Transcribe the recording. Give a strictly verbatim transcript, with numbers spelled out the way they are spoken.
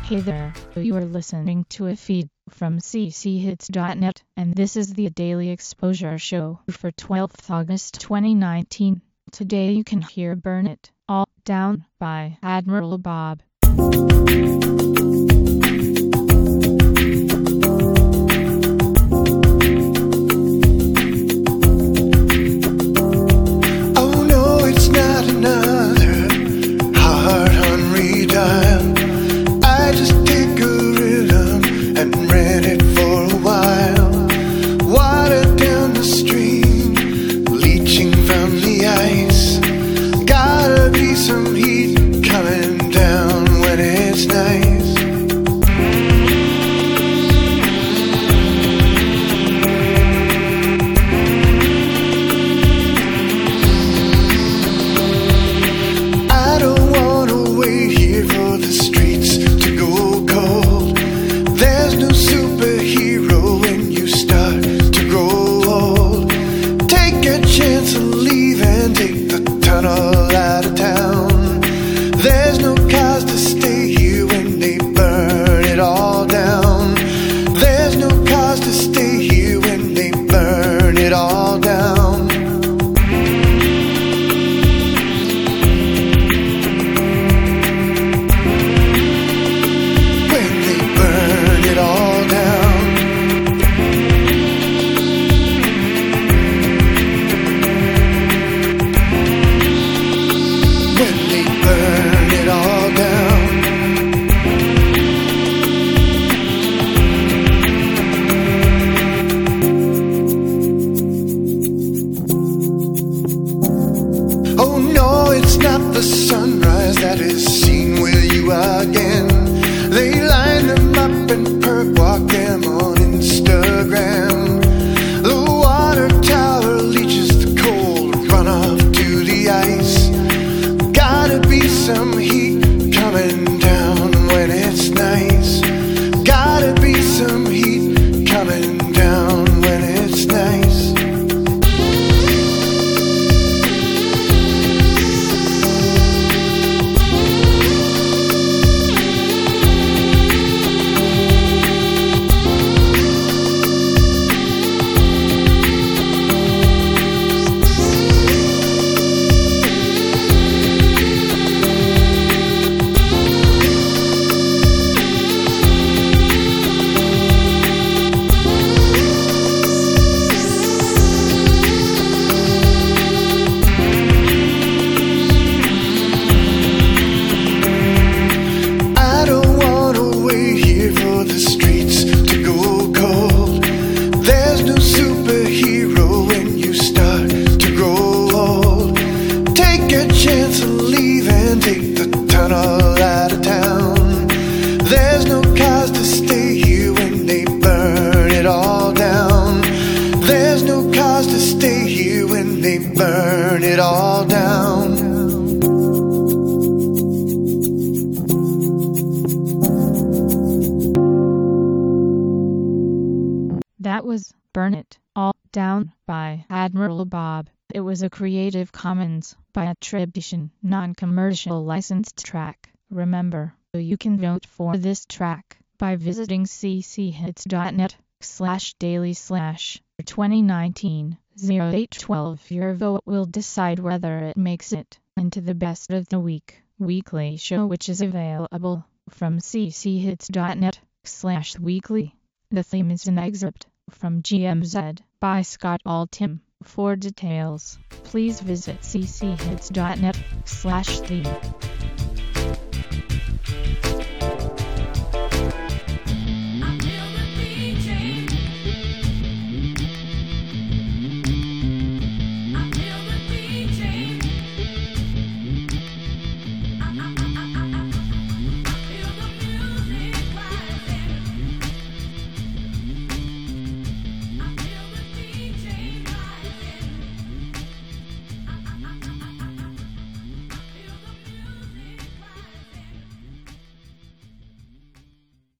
Hey there, you are listening to a feed from c c hits dot net, and this is the Daily Exposure Show for twelfth of August twenty nineteen. Today you can hear Burn It All Down by Admiral Bob. Oh no, it's not another heart-on redial. I just take a rhythm and read it for a while. Water down the stream, leaching from the ice. Gotta be some heat coming down when it's nice. I don't wanna wait here for the streets to go cold. There's no superhero when you start to grow old. Take a chance and leave and take the tunnel out of town. There's no cause to stay here when they burn it all down. There's no cause to stay here when they burn it all down. When they burn it all down. When they burn it all down. Oh no, it's not the sunrise that is seen with you again. They line them up and perp walk them on Instagram. The water tower leaches the cold runoff to the ice. Gotta be some heat coming down when it's nice. Gotta be some heat coming down when it's nice. I don't wanna wait here for the streets to go cold. There's no superhero when you start to grow old. Take a chance and leave and take the tunnel out of town. There's no cause to stay here when they burn it all down. There's no cause to stay here when they burn it all down. That was Burn It All Down by Admiral Bob. It was a Creative Commons by attribution, non-commercial licensed track. Remember, you can vote for this track by visiting c c hits dot net slash daily slash twenty nineteen oh eight twelve. Your vote will decide whether it makes it into the best of the week weekly show, which is available from c c hits dot net slash weekly. The theme is an excerpt from G M Z by Scott Altham. For details, please visit c c hits dot net slash theme.